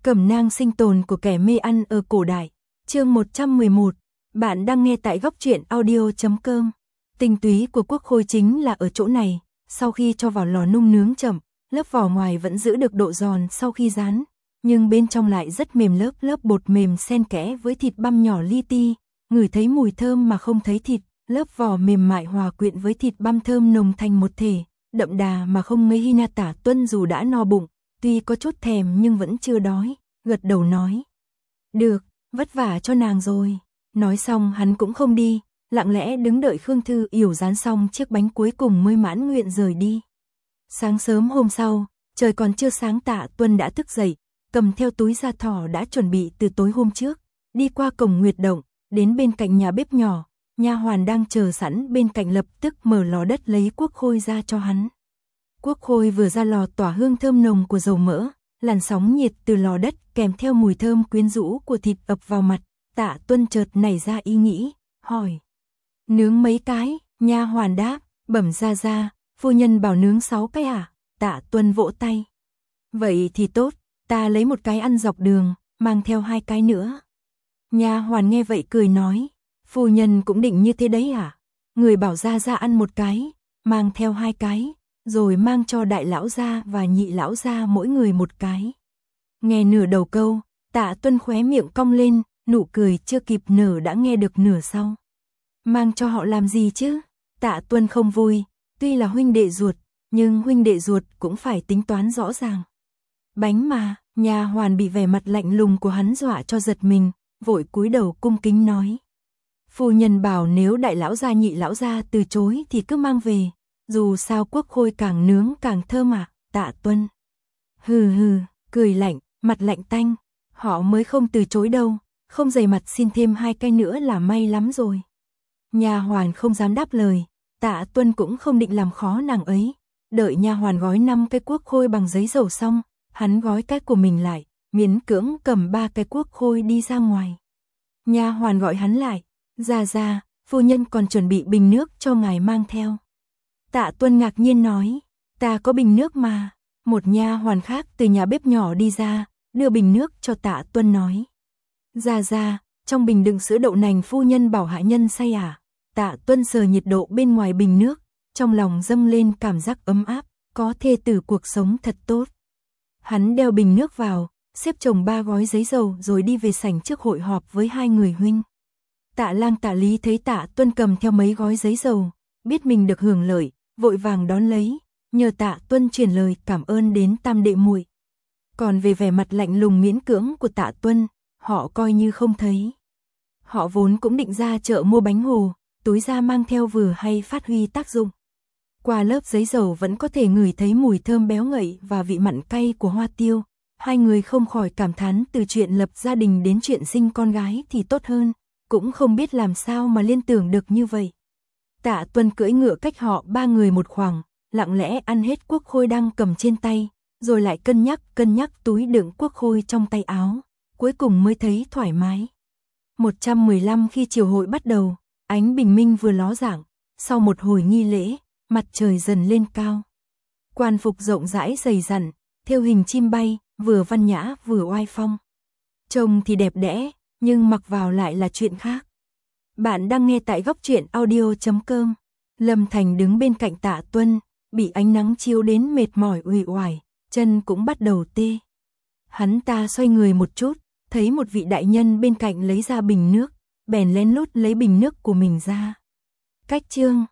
Cẩm nang sinh tồn của kẻ mê ăn ở cổ đại. Chương 111. Bạn đang nghe tại góc truyện audio.com. Tinh túy của quốc khôi chính là ở chỗ này, sau khi cho vào lò nung nướng chậm, lớp vỏ ngoài vẫn giữ được độ giòn sau khi rán, nhưng bên trong lại rất mềm, lớp bột mềm xen kẽ với thịt băm nhỏ li ti, ngửi thấy mùi thơm mà không thấy thịt, lớp vỏ mềm mại hòa quyện với thịt băm thơm nồng thành một thể, đậm đà mà không ngấy. Hinata Tuân dù đã no bụng, tuy có chút thèm nhưng vẫn chưa đói, gật đầu nói: "Được, vất vả cho nàng rồi." Nói xong hắn cũng không đi, lặng lẽ đứng đợi Khương Thư Yểu rán xong chiếc bánh cuối cùng mới mãn nguyện rời đi. Sáng sớm hôm sau, trời còn chưa sáng, Tạ Tuân đã thức dậy, cầm theo túi da thỏ đã chuẩn bị từ tối hôm trước, đi qua cổng Nguyệt Động, đến bên cạnh nhà bếp nhỏ, nha hoàn đang chờ sẵn bên cạnh lập tức mở lò đất lấy cuốc khôi ra cho hắn. Cuốc khôi vừa ra lò tỏa hương thơm nồng của dầu mỡ, làn sóng nhiệt từ lò đất kèm theo mùi thơm quyến rũ của thịt ập vào mặt. Tạ Tuân chợt nảy ra ý nghĩ, hỏi: "Nướng mấy cái?" Nha hoàn đáp: "Bẩm ra, phu nhân bảo nướng 6 cái à?" Tạ Tuân vỗ tay: "Vậy thì tốt, ta lấy một cái ăn dọc đường, mang theo 2 cái nữa." Nha hoàn nghe vậy cười nói: "Phu nhân cũng định như thế đấy à? Người bảo ra ăn một cái, mang theo 2 cái, rồi mang cho đại lão gia và nhị lão gia mỗi người một cái." Nghe nửa đầu câu, Tạ Tuân khóe miệng cong lên, nụ cười chưa kịp nở đã nghe được nửa sau. "Mang cho họ làm gì chứ?" Tạ Tuân không vui, tuy là huynh đệ ruột, nhưng huynh đệ ruột cũng phải tính toán rõ ràng. "Bánh mà." Nha hoàn bị vẻ mặt lạnh lùng của hắn dọa cho giật mình, vội cúi đầu cung kính nói: "Phu nhân bảo nếu đại lão gia nhị lão gia từ chối thì cứ mang về, dù sao quốc khôi càng nướng càng thơm à." Tạ Tuân hừ cười lạnh, mặt lạnh tanh: "Họ mới không từ chối đâu, không dày mặt xin thêm 2 cái nữa là may lắm rồi." Nha hoàn không dám đáp lời, Tạ Tuân cũng không định làm khó nàng ấy, đợi nha hoàn gói 5 cái cuốc khôi bằng giấy dầu xong, hắn gói cái của mình lại, miễn cưỡng cầm 3 cái cuốc khôi đi ra ngoài. Nha hoàn gọi hắn lại: "Ra, phu nhân còn chuẩn bị bình nước cho ngài mang theo." Tạ Tuân ngạc nhiên nói: "Ta có bình nước mà." Một nha hoàn khác từ nhà bếp nhỏ đi ra, đưa bình nước cho Tạ Tuân nói: "Ra, trong bình đựng sữa đậu nành phu nhân bảo hạ nhân xay à?" Tạ Tuân sờ nhiệt độ bên ngoài bình nước, trong lòng dâng lên cảm giác ấm áp, có thê tử cuộc sống thật tốt. Hắn đeo bình nước vào, xếp chồng 3 gói giấy dầu rồi đi về sảnh trước hội họp với 2 người huynh. Tạ Lang Tạ Lý thấy Tạ Tuân cầm theo mấy gói giấy dầu, biết mình được hưởng lợi, vội vàng đón lấy, nhờ Tạ Tuân truyền lời cảm ơn đến tam đệ muội. Còn về vẻ mặt lạnh lùng miễn cưỡng của Tạ Tuân, họ coi như không thấy. Họ vốn cũng định ra chợ mua bánh hồ, túi da mang theo vừa hay phát huy tác dụng. Qua lớp giấy dầu vẫn có thể ngửi thấy mùi thơm béo ngậy và vị mặn cay của hoa tiêu. Hai người không khỏi cảm thán, từ chuyện lập gia đình đến chuyện sinh con gái thì tốt hơn, cũng không biết làm sao mà liên tưởng được như vậy. Tạ Tuân cưỡi ngựa cách họ 3 người một khoảng, lặng lẽ ăn hết cuốc khôi đang cầm trên tay, rồi lại cân nhắc túi đựng cuốc khôi trong tay áo, cuối cùng mới thấy thoải mái. 115 khi triều hội bắt đầu, ánh bình minh vừa ló dạng, sau một hồi nghi lễ, mặt trời dần lên cao. Quan phục rộng rãi dày dặn, thêu hình chim bay, vừa văn nhã vừa oai phong. Trông thì đẹp đẽ, nhưng mặc vào lại là chuyện khác. Bạn đang nghe tại góc truyện audio.com. Lâm Thành đứng bên cạnh Tạ Tuân, bị ánh nắng chiếu đến mệt mỏi uể oải, chân cũng bắt đầu tê. Hắn ta xoay người một chút, thấy một vị đại nhân bên cạnh lấy ra bình nước, bèn lén lút lấy bình nước của mình ra. Cách chương